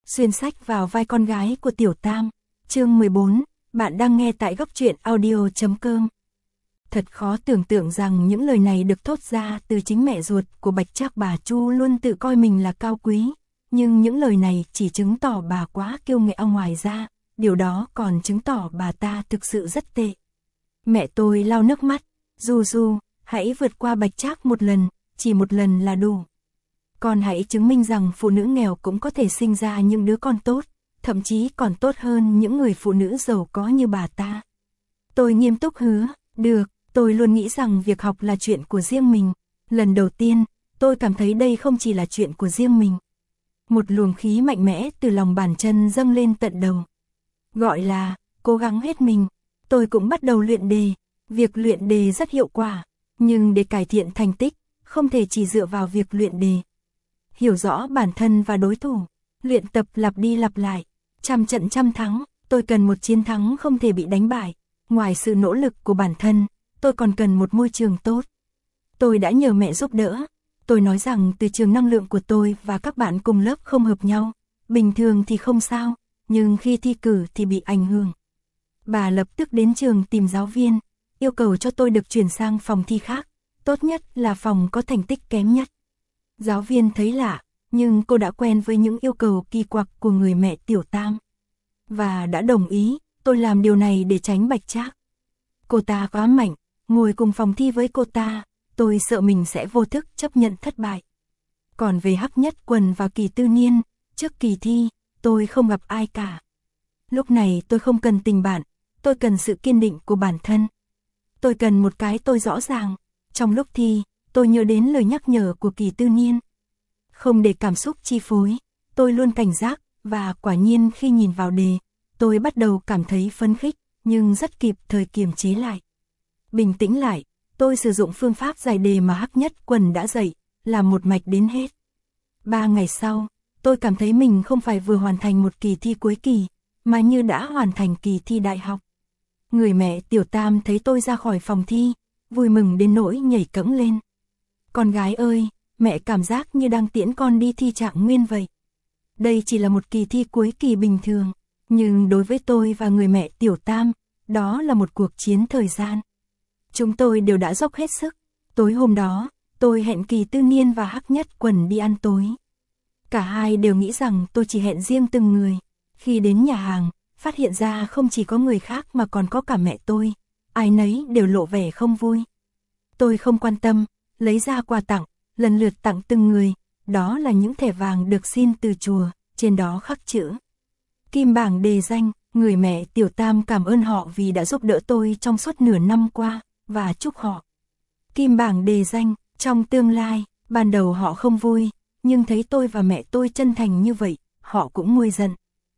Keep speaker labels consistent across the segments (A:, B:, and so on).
A: xuyên sách vào vai con gái của Tiểu Tam. Chương 14, bạn đang nghe tại góc truyện audio.com. Thật khó tưởng tượng rằng những lời này được thốt ra từ chính mẹ ruột của Bạch Trác. Bà Chu luôn tự coi mình là cao quý, nhưng những lời này chỉ chứng tỏ bà quá kiêu ngạo. Ngoài ra, điều đó còn chứng tỏ bà ta thực sự rất tệ. Mẹ tôi lau nước mắt, Du, hãy vượt qua Bạch Trác một lần, chỉ một lần là đủ. Con hãy chứng minh rằng phụ nữ nghèo cũng có thể sinh ra những đứa con tốt, thậm chí còn tốt hơn những người phụ nữ giàu có như bà ta. Tôi nghiêm túc hứa, được, tôi luôn nghĩ rằng việc học là chuyện của riêng mình. Lần đầu tiên, tôi cảm thấy đây không chỉ là chuyện của riêng mình. Một luồng khí mạnh mẽ từ lòng bàn chân dâng lên tận đầu. Gọi là, cố gắng hết mình. Tôi cũng bắt đầu luyện đề. Việc luyện đề rất hiệu quả, nhưng để cải thiện thành tích, không thể chỉ dựa vào việc luyện đề. Hiểu rõ bản thân và đối thủ, luyện tập lặp đi lặp lại, trăm trận trăm thắng, tôi cần một chiến thắng không thể bị đánh bại. Ngoài sự nỗ lực của bản thân, tôi còn cần một môi trường tốt. Tôi đã nhờ mẹ giúp đỡ. Tôi nói rằng từ trường năng lượng của tôi và các bạn cùng lớp không hợp nhau. Bình thường thì không sao, nhưng khi thi cử thì bị ảnh hưởng. Bà lập tức đến trường tìm giáo viên, yêu cầu cho tôi được chuyển sang phòng thi khác, tốt nhất là phòng có thành tích kém nhất. Giáo viên thấy lạ, nhưng cô đã quen với những yêu cầu kỳ quặc của người mẹ Tiểu Tam, và đã đồng ý. Tôi làm điều này để tránh Bạch Trác. Cô ta quá mạnh, ngồi cùng phòng thi với cô ta, tôi sợ mình sẽ vô thức chấp nhận thất bại. Còn về Hắc Nhất Quần và Kỳ Tư Niên, trước kỳ thi, tôi không gặp ai cả. Lúc này tôi không cần tình bạn, tôi cần sự kiên định của bản thân. Tôi cần một cái tôi rõ ràng. Trong lúc thi, tôi nhớ đến lời nhắc nhở của Kỳ Tư Niên. Không để cảm xúc chi phối, tôi luôn cảnh giác, và quả nhiên khi nhìn vào đề, tôi bắt đầu cảm thấy phấn khích, nhưng rất kịp thời kiềm chế lại. Bình tĩnh lại, tôi sử dụng phương pháp giải đề mà Hắc Nhất Quần đã dạy, làm một mạch đến hết. 3 ngày sau, tôi cảm thấy mình không phải vừa hoàn thành một kỳ thi cuối kỳ, mà như đã hoàn thành kỳ thi đại học. Người mẹ Tiểu Tam thấy tôi ra khỏi phòng thi, vui mừng đến nỗi nhảy cẫng lên. Con gái ơi, mẹ cảm giác như đang tiễn con đi thi Trạng Nguyên vậy. Đây chỉ là một kỳ thi cuối kỳ bình thường, nhưng đối với tôi và người mẹ Tiểu Tam, đó là một cuộc chiến thời gian. Chúng tôi đều đã dốc hết sức. Tối hôm đó, tôi hẹn Kỳ Tư Niên và Hắc Nhất Quần đi ăn tối. Cả hai đều nghĩ rằng tôi chỉ hẹn riêng từng người. Khi đến nhà hàng, phát hiện ra không chỉ có người khác mà còn có cả mẹ tôi. Ai nấy đều lộ vẻ không vui. Tôi không quan tâm, lấy ra quà tặng, lần lượt tặng từng người. Đó là những thẻ vàng được xin từ chùa, trên đó khắc chữ Kim Bảng đề danh. Người mẹ Tiểu Tam cảm ơn họ vì đã giúp đỡ tôi trong suốt nửa năm qua, và chúc họ Kim Bảng đề danh trong tương lai. Ban đầu họ không vui, nhưng thấy tôi và mẹ tôi chân thành như vậy, họ cũng nguôi giận.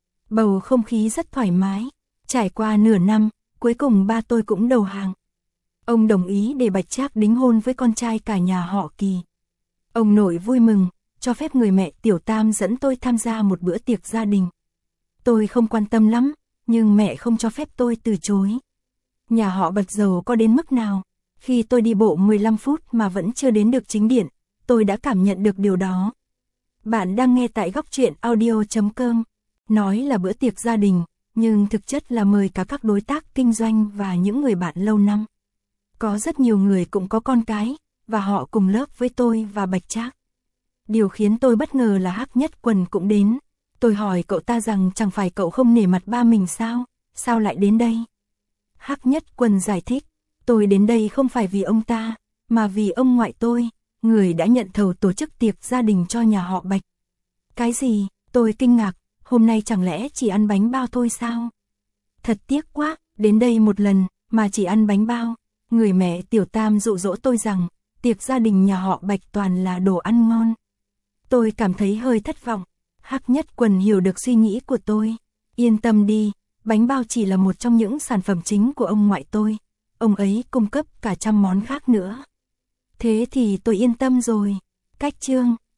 A: Bầu không khí rất thoải mái. Trải qua nửa năm, cuối cùng ba tôi cũng đầu hàng. Ông đồng ý để Bạch Trác đính hôn với con trai cả nhà họ Kỳ. Ông nội vui mừng, cho phép người mẹ Tiểu Tam dẫn tôi tham gia một bữa tiệc gia đình. Tôi không quan tâm lắm, nhưng mẹ không cho phép tôi từ chối. Nhà họ Bạch giàu có đến mức nào? Khi tôi đi bộ 15 phút mà vẫn chưa đến được chính điện, tôi đã cảm nhận được điều đó. Bạn đang nghe tại góc truyện audio.com. Nói là bữa tiệc gia đình, nhưng thực chất là mời cả các đối tác kinh doanh và những người bạn lâu năm. Có rất nhiều người cũng có con cái, và họ cùng lớp với tôi và Bạch Trác. Điều khiến tôi bất ngờ là Hắc Nhất Quần cũng đến. Tôi hỏi cậu ta rằng chẳng phải cậu không nể mặt ba mình sao? Sao lại đến đây? Hắc Nhất Quần giải thích, tôi đến đây không phải vì ông ta, mà vì ông ngoại tôi, người đã nhận thầu tổ chức tiệc gia đình cho nhà họ Bạch. Cái gì? Tôi kinh ngạc, hôm nay chẳng lẽ chỉ ăn bánh bao thôi sao? Thật tiếc quá, đến đây một lần, mà chỉ ăn bánh bao. Người mẹ Tiểu Tam dụ dỗ tôi rằng, tiệc gia đình nhà họ Bạch toàn là đồ ăn ngon. Tôi cảm thấy hơi thất vọng. Hắc Nhất Quần hiểu được suy nghĩ của tôi. Yên tâm đi, bánh bao chỉ là một trong những sản phẩm chính của ông ngoại tôi. Ông ấy cung cấp cả trăm món khác nữa. Thế thì tôi yên tâm rồi. Cách chương,